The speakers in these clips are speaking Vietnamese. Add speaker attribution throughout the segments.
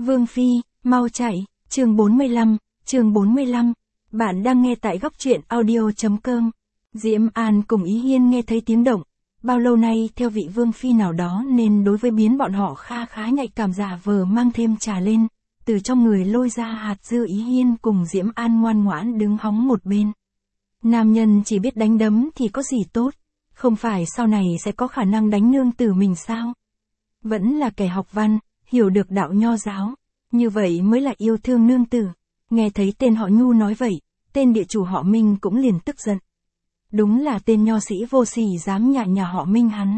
Speaker 1: Vương Phi, mau chạy, chương 45, bạn đang nghe tại góc truyện audio.com. Diễm An cùng Ý Hiên nghe thấy tiếng động, bao lâu nay theo vị Vương Phi nào đó nên đối với biến bọn họ khá nhạy cảm, giả vờ mang thêm trà lên, từ trong người lôi ra hạt dưa. Ý Hiên cùng Diễm An ngoan ngoãn đứng hóng một bên. Nam nhân chỉ biết đánh đấm thì có gì tốt, không phải sau này sẽ có khả năng đánh nương tử mình sao? Vẫn là kẻ học văn, hiểu được đạo nho giáo, như vậy mới là yêu thương nương tử. Nghe thấy tên họ Nhu nói vậy, tên địa chủ họ Minh cũng liền tức giận. Đúng là tên nho sĩ vô sỉ dám nhạ nhà họ Minh hắn.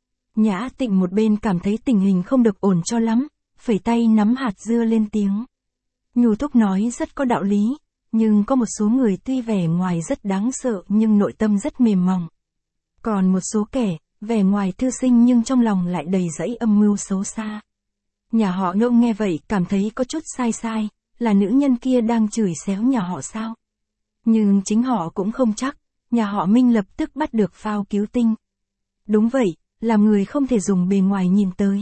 Speaker 1: Nhã Tịnh một bên cảm thấy tình hình không được ổn cho lắm, phẩy tay nắm hạt dưa lên tiếng. Nhu thúc nói rất có đạo lý, nhưng có một số người tuy vẻ ngoài rất đáng sợ nhưng nội tâm rất mềm mỏng. Còn một số kẻ, vẻ ngoài thư sinh nhưng trong lòng lại đầy rẫy âm mưu xấu xa. Nhà họ Ngô nghe vậy cảm thấy có chút sai, là nữ nhân kia đang chửi xéo nhà họ sao? Nhưng chính họ cũng không chắc, nhà họ Minh lập tức bắt được phao cứu tinh. Đúng vậy, làm người không thể dùng bề ngoài nhìn tới.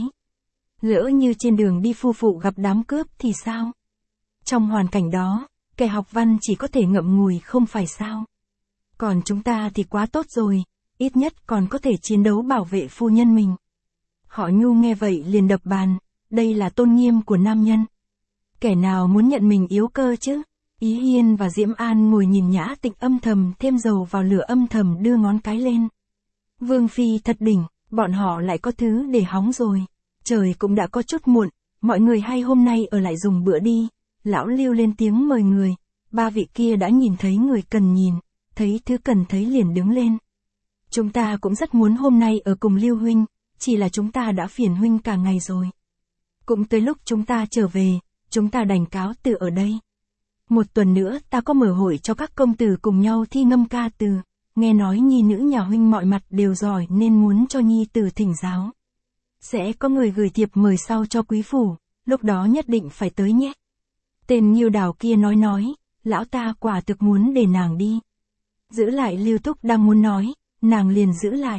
Speaker 1: Lỡ như trên đường đi phu phụ gặp đám cướp thì sao? Trong hoàn cảnh đó, kẻ học văn chỉ có thể ngậm ngùi không phải sao? Còn chúng ta thì quá tốt rồi, ít nhất còn có thể chiến đấu bảo vệ phu nhân mình. Họ Nhu nghe vậy liền đập bàn, đây là tôn nghiêm của nam nhân. Kẻ nào muốn nhận mình yếu cơ chứ? Ý Hiên và Diễm An ngồi nhìn Nhã Tịnh âm thầm thêm dầu vào lửa, âm thầm đưa ngón cái lên. Vương Phi thật đỉnh, bọn họ lại có thứ để hóng rồi. Trời cũng đã có chút muộn, mọi người hay hôm nay ở lại dùng bữa đi. Lão Lưu lên tiếng mời người, ba vị kia đã nhìn thấy người cần nhìn, thấy thứ cần thấy liền đứng lên. Chúng ta cũng rất muốn hôm nay ở cùng Lưu huynh, chỉ là chúng ta đã phiền huynh cả ngày rồi. Cũng tới lúc chúng ta trở về, chúng ta đành cáo từ ở đây. Một tuần nữa ta có mở hội cho các công tử cùng nhau thi ngâm ca từ, nghe nói nhi nữ nhà huynh mọi mặt đều giỏi nên muốn cho nhi tử thỉnh giáo. Sẽ có người gửi thiệp mời sau cho quý phủ, lúc đó nhất định phải tới nhé. Tên Nhiêu Đào kia nói, lão ta quả thực muốn để nàng đi. Giữ lại Lưu Túc đang muốn nói, nàng liền giữ lại.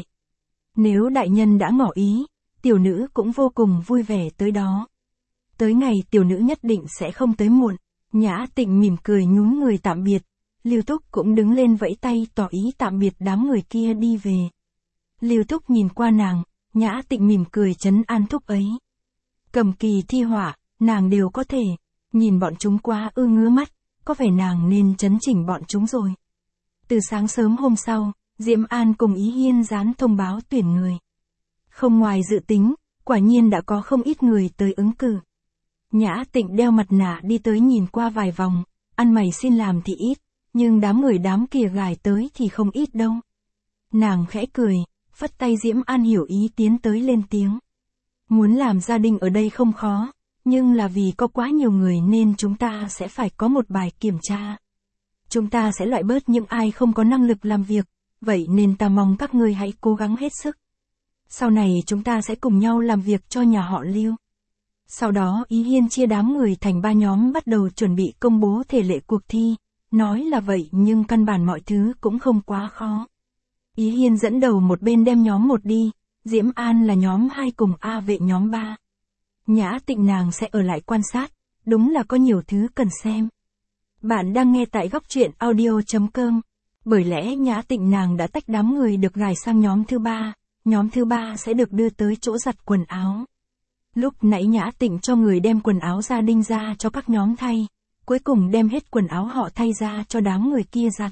Speaker 1: Nếu đại nhân đã ngỏ ý, tiểu nữ cũng vô cùng vui vẻ tới đó. Tới ngày tiểu nữ nhất định sẽ không tới muộn. Nhã Tịnh mỉm cười nhún người tạm biệt, Lưu Túc cũng đứng lên vẫy tay tỏ ý tạm biệt đám người kia đi về. Lưu Túc nhìn qua nàng, Nhã Tịnh mỉm cười trấn an thúc ấy. Cầm kỳ thi họa, nàng đều có thể, nhìn bọn chúng quá ngứa mắt, có vẻ nàng nên chấn chỉnh bọn chúng rồi. Từ sáng sớm hôm sau, Diễm An cùng Ý Hiên dán thông báo tuyển người. Không ngoài dự tính, quả nhiên đã có không ít người tới ứng cử. Nhã Tịnh đeo mặt nạ đi tới nhìn qua vài vòng, ăn mày xin làm thì ít, nhưng đám kia gài tới thì không ít đâu. Nàng khẽ cười, phất tay Diễm An hiểu ý tiến tới lên tiếng. Muốn làm gia đình ở đây không khó, nhưng là vì có quá nhiều người nên chúng ta sẽ phải có một bài kiểm tra. Chúng ta sẽ loại bớt những ai không có năng lực làm việc, vậy nên ta mong các ngươi hãy cố gắng hết sức. Sau này chúng ta sẽ cùng nhau làm việc cho nhà họ Lưu. Sau đó Ý Hiên chia đám người thành 3 nhóm bắt đầu chuẩn bị công bố thể lệ cuộc thi. Nói là vậy nhưng căn bản mọi thứ cũng không quá khó. Ý Hiên dẫn đầu một bên đem nhóm 1 đi, Diễm An là nhóm 2 cùng A Vệ nhóm 3. Nhã Tịnh nàng sẽ ở lại quan sát, đúng là có nhiều thứ cần xem. Bạn đang nghe tại góc truyện audio.com. Bởi lẽ Nhã Tịnh nàng đã tách đám người được gài sang nhóm thứ 3, nhóm thứ 3 sẽ được đưa tới chỗ giặt quần áo. Lúc nãy Nhã Tịnh cho người đem quần áo gia đình ra cho các nhóm thay, cuối cùng đem hết quần áo họ thay ra cho đám người kia giặt.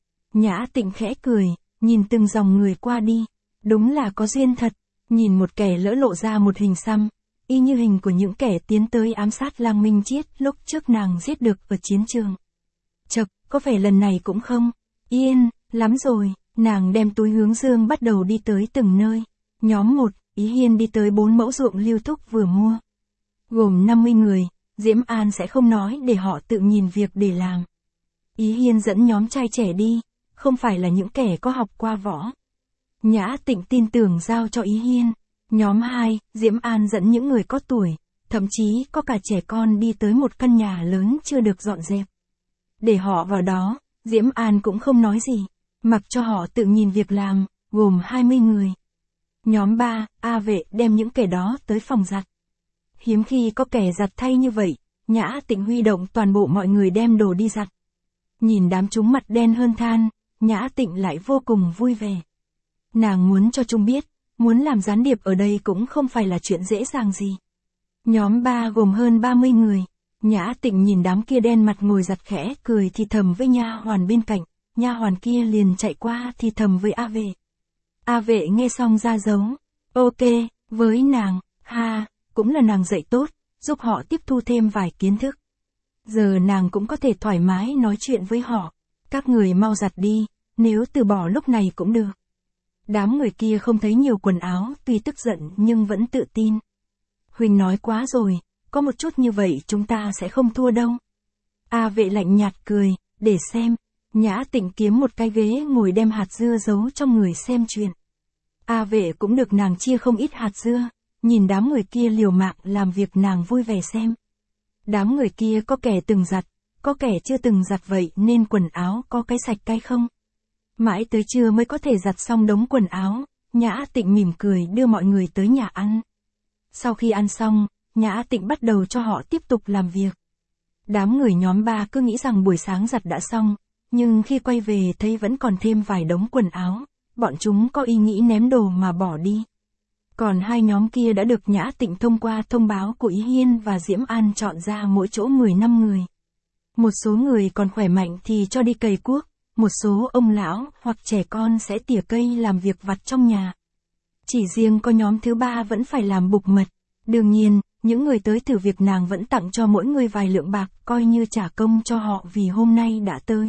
Speaker 1: Nhã Tịnh khẽ cười, nhìn từng dòng người qua đi, đúng là có duyên thật, nhìn một kẻ lỡ lộ ra một hình xăm, y như hình của những kẻ tiến tới ám sát Lang Minh Chiết lúc trước nàng giết được ở chiến trường. Chậc, có vẻ lần này cũng không yên lắm rồi, nàng đem túi hướng dương bắt đầu đi tới từng nơi. Nhóm 1, Ý Hiên đi tới 4 mẫu ruộng Lưu Túc vừa mua. Gồm 50 người, Diễm An sẽ không nói để họ tự nhìn việc để làm. Ý Hiên dẫn nhóm trai trẻ đi, không phải là những kẻ có học qua võ. Nhã Tịnh tin tưởng giao cho Ý Hiên. Nhóm 2, Diễm An dẫn những người có tuổi, thậm chí có cả trẻ con đi tới một căn nhà lớn chưa được dọn dẹp. Để họ vào đó, Diễm An cũng không nói gì, mặc cho họ tự nhìn việc làm, gồm 20 người. Nhóm 3, A Vệ đem những kẻ đó tới phòng giặt. Hiếm khi có kẻ giặt thay như vậy, Nhã Tịnh huy động toàn bộ mọi người đem đồ đi giặt. Nhìn đám chúng mặt đen hơn than, Nhã Tịnh lại vô cùng vui vẻ. Nàng muốn cho chúng biết, muốn làm gián điệp ở đây cũng không phải là chuyện dễ dàng gì. Nhóm 3 gồm hơn 30 người. Nhã Tịnh nhìn đám kia đen mặt ngồi giặt khẽ cười thì thầm với nha hoàn bên cạnh, nha hoàn kia liền chạy qua thì thầm với A Vệ. A Vệ nghe xong ra dấu, ok, với nàng, ha, cũng là nàng dạy tốt, giúp họ tiếp thu thêm vài kiến thức. Giờ nàng cũng có thể thoải mái nói chuyện với họ, các người mau giặt đi, nếu từ bỏ lúc này cũng được. Đám người kia không thấy nhiều quần áo, tuy tức giận nhưng vẫn tự tin. Huỳnh nói quá rồi, có một chút như vậy chúng ta sẽ không thua đâu. A Vệ lạnh nhạt cười, để xem. Nhã Tịnh kiếm một cái ghế ngồi đem hạt dưa giấu trong người xem chuyện. A Vệ cũng được nàng chia không ít hạt dưa, nhìn đám người kia liều mạng làm việc nàng vui vẻ xem. Đám người kia có kẻ từng giặt, có kẻ chưa từng giặt vậy nên quần áo có cái sạch cái không. Mãi tới trưa mới có thể giặt xong đống quần áo, Nhã Tịnh mỉm cười đưa mọi người tới nhà ăn. Sau khi ăn xong, Nhã Tịnh bắt đầu cho họ tiếp tục làm việc. Đám người nhóm 3 cứ nghĩ rằng buổi sáng giặt đã xong, nhưng khi quay về thấy vẫn còn thêm vài đống quần áo, bọn chúng có ý nghĩ ném đồ mà bỏ đi. Còn hai nhóm kia đã được Nhã Tịnh thông qua thông báo của Ý Hiên và Diễm An chọn ra mỗi chỗ 15 người. Một số người còn khỏe mạnh thì cho đi cày cuốc, một số ông lão hoặc trẻ con sẽ tỉa cây làm việc vặt trong nhà. Chỉ riêng có nhóm thứ 3 vẫn phải làm bục mật. Đương nhiên, những người tới thử việc nàng vẫn tặng cho mỗi người vài lượng bạc coi như trả công cho họ vì hôm nay đã tới.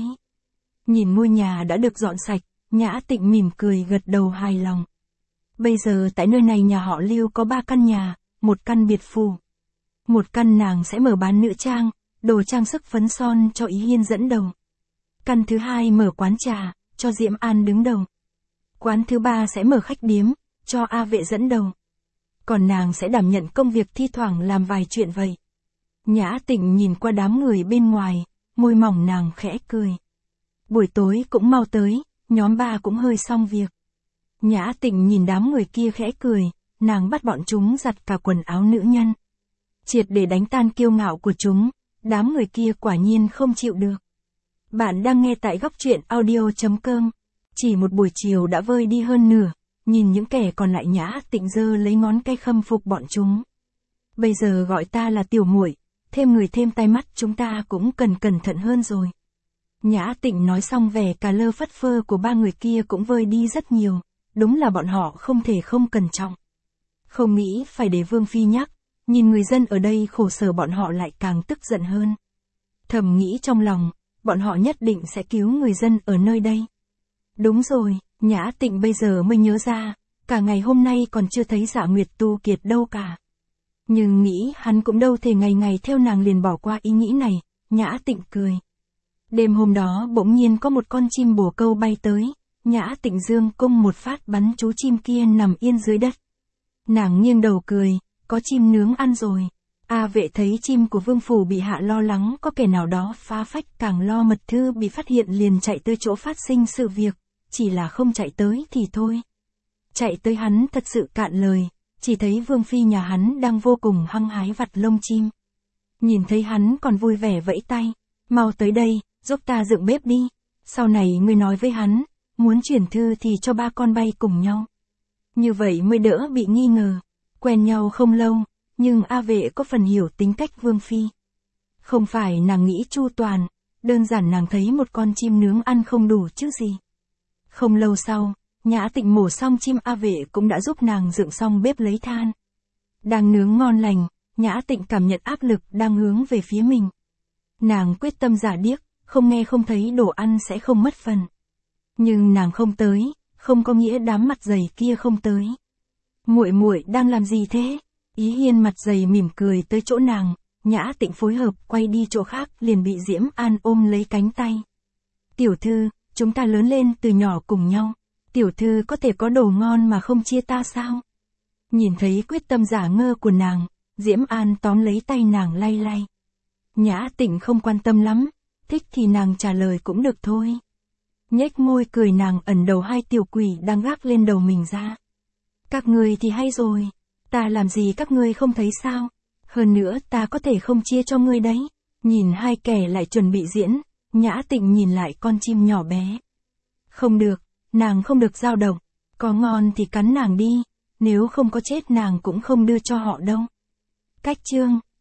Speaker 1: Nhìn ngôi nhà đã được dọn sạch, Nhã Tịnh mỉm cười gật đầu hài lòng. Bây giờ tại nơi này nhà họ Lưu có 3 căn nhà, một căn biệt phủ. Một căn nàng sẽ mở bán nữ trang, đồ trang sức phấn son cho Ý Hiên dẫn đầu. Căn thứ 2 mở quán trà, cho Diễm An đứng đầu. Quán thứ 3 sẽ mở khách điếm, cho A Vệ dẫn đầu. Còn nàng sẽ đảm nhận công việc thi thoảng làm vài chuyện vậy. Nhã Tịnh nhìn qua đám người bên ngoài, môi mỏng nàng khẽ cười. Buổi tối cũng mau tới, nhóm 3 cũng hơi xong việc. Nhã Tịnh nhìn đám người kia khẽ cười, nàng bắt bọn chúng giặt cả quần áo nữ nhân. Triệt để đánh tan kiêu ngạo của chúng, đám người kia quả nhiên không chịu được. Bạn đang nghe tại góc truyện audio.com. Chỉ một buổi chiều đã vơi đi hơn nửa, nhìn những kẻ còn lại Nhã Tịnh giơ lấy ngón cái khâm phục bọn chúng. Bây giờ gọi ta là tiểu muội, thêm người thêm tai mắt chúng ta cũng cần cẩn thận hơn rồi. Nhã Tịnh nói xong vẻ cà lơ phất phơ của 3 người kia cũng vơi đi rất nhiều, đúng là bọn họ không thể không cẩn trọng. Không nghĩ phải để Vương Phi nhắc, nhìn người dân ở đây khổ sở bọn họ lại càng tức giận hơn. Thầm nghĩ trong lòng, bọn họ nhất định sẽ cứu người dân ở nơi đây. Đúng rồi, Nhã Tịnh bây giờ mới nhớ ra, cả ngày hôm nay còn chưa thấy Dạ Nguyệt Tu Kiệt đâu cả. Nhưng nghĩ hắn cũng đâu thể ngày ngày theo nàng liền bỏ qua ý nghĩ này, Nhã Tịnh cười. Đêm hôm đó bỗng nhiên có một con chim bồ câu bay tới, Nhã Tịnh dương cung một phát bắn chú chim kia nằm yên dưới đất. Nàng nghiêng đầu cười, có chim nướng ăn rồi. A Vệ thấy chim của vương phủ bị hạ lo lắng có kẻ nào đó phá phách, càng lo mật thư bị phát hiện liền chạy tới chỗ phát sinh sự việc, chỉ là không chạy tới thì thôi. Chạy tới hắn thật sự cạn lời, chỉ thấy Vương Phi nhà hắn đang vô cùng hăng hái vặt lông chim. Nhìn thấy hắn còn vui vẻ vẫy tay, mau tới đây, giúp ta dựng bếp đi, sau này ngươi nói với hắn, muốn chuyển thư thì cho 3 con bay cùng nhau. Như vậy mới đỡ bị nghi ngờ, quen nhau không lâu, nhưng A Vệ có phần hiểu tính cách Vương Phi. Không phải nàng nghĩ chu toàn, đơn giản nàng thấy một con chim nướng ăn không đủ chứ gì. Không lâu sau, Nhã Tịnh mổ xong chim, A Vệ cũng đã giúp nàng dựng xong bếp lấy than. Đang nướng ngon lành, Nhã Tịnh cảm nhận áp lực đang hướng về phía mình. Nàng quyết tâm giả điếc, không nghe không thấy đồ ăn sẽ không mất phần. Nhưng nàng không tới, không có nghĩa đám mặt dày kia không tới. Muội muội đang làm gì thế? Ý Hiên mặt dày mỉm cười tới chỗ nàng, Nhã Tịnh phối hợp quay đi chỗ khác liền bị Diễm An ôm lấy cánh tay. Tiểu thư, chúng ta lớn lên từ nhỏ cùng nhau, tiểu thư có thể có đồ ngon mà không chia ta sao? Nhìn thấy quyết tâm giả ngơ của nàng, Diễm An tóm lấy tay nàng lay lay. Nhã Tịnh không quan tâm lắm, thích thì nàng trả lời cũng được thôi. Nhếch môi cười nàng ẩn đầu 2 tiểu quỷ đang gác lên đầu mình ra. Các ngươi thì hay rồi, ta làm gì các ngươi không thấy sao? Hơn nữa ta có thể không chia cho ngươi đấy. Nhìn hai kẻ lại chuẩn bị diễn, Nhã Tịnh nhìn lại con chim nhỏ bé. Không được, nàng không được dao động. Có ngon thì cắn nàng đi, nếu không có chết nàng cũng không đưa cho họ đâu. Cách chương